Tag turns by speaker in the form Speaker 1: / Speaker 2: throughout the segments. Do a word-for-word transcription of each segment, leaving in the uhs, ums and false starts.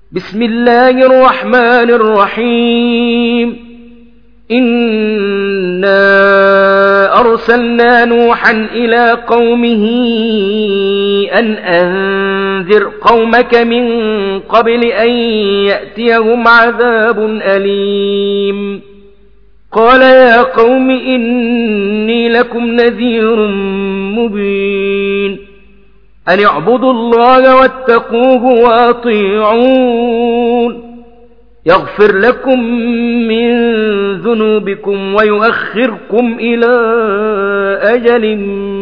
Speaker 1: بسم الله الرحمن الرحيم إنا أرسلنا نوحا إلى قومه أن أنذر قومك من قبل أن يأتيهم عذاب أليم قال يا قوم إني لكم نذير مبين أن اعبدوا الله واتقوه وأطيعون يغفر لكم من ذنوبكم ويؤخركم إلى أجل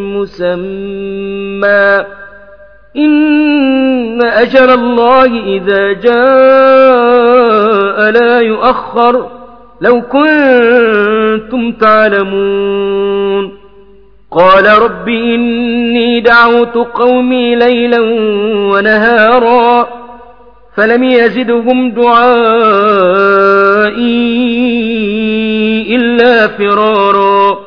Speaker 1: مسمى إن أجل الله إذا جاء لا يؤخر لو كنتم تعلمون قال رب إني دعوت قومي ليلا ونهارا فلم يزدهم دعائي إلا فرارا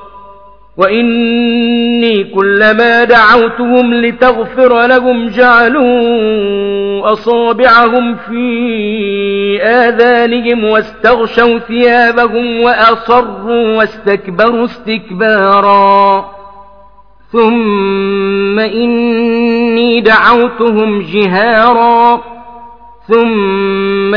Speaker 1: وإني كلما دعوتهم لتغفر لهم جعلوا أصابعهم في آذانهم واستغشوا ثيابهم وأصروا واستكبروا استكبارا ثم إني دعوتهم جهارا ثم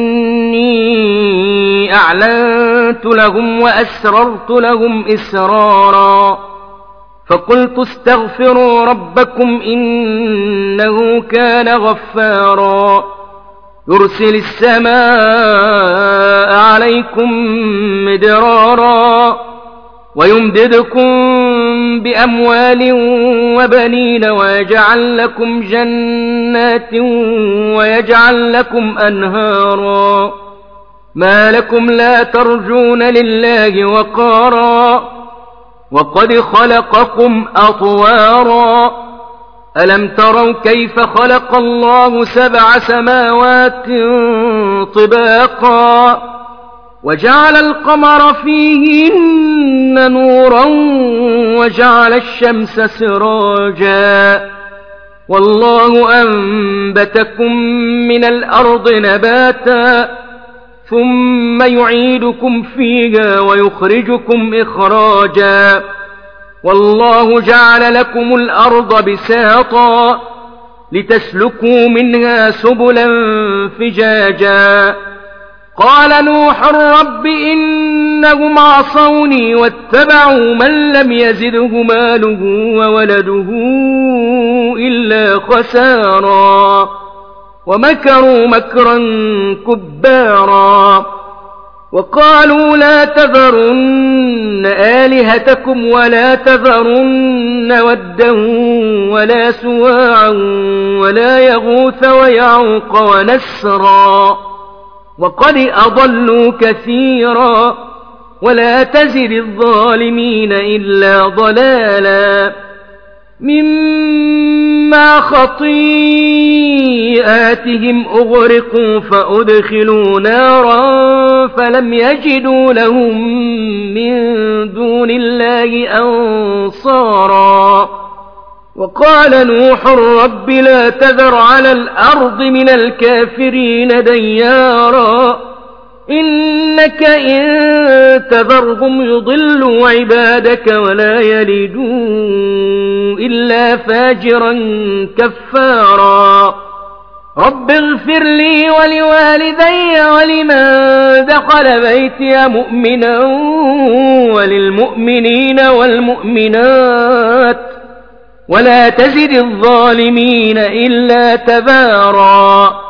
Speaker 1: إني أعلنت لهم وأسررت لهم إسرارا فقلت استغفروا ربكم إنه كان غفارا يرسل السماء عليكم مدرارا ويمددكم بأموال وبنين ويجعل لكم جنات ويجعل لكم أنهارا ما لكم لا ترجون لله وقارا وقد خلقكم أطوارا ألم تروا كيف خلق الله سبع سماوات طباقا وجعل القمر فيهن نورا وجعل الشمس سراجا والله أنبتكم من الأرض نباتا ثم يعيدكم فيها ويخرجكم إخراجا والله جعل لكم الأرض بساطا لتسلكوا منها سبلا فجاجا قال نوح رب إنهم عصوني واتبعوا من لم يزده ماله وولده إلا خسارا ومكروا مكرا كبارا وقالوا لا تذرن آلهتكم ولا تذرن ودا ولا سواعا ولا يغوث ويعوق ونسرا وقد أضلوا كثيرا ولا تزد الظالمين إلا ضلالا مما خطيئاتهم أغرقوا فأدخلوا نارا فلم يجدوا لهم من دون الله أنصارا وقال نوح رب لا تذر على الأرض من الكافرين ديارا إنك إن تذرهم يضلوا عبادك ولا يلدوا إلا فاجرا كفارا رب اغفر لي ولوالدي ولمن دخل بيتي مؤمنا وللمؤمنين والمؤمنات ولا تزد الظالمين إلا تبارا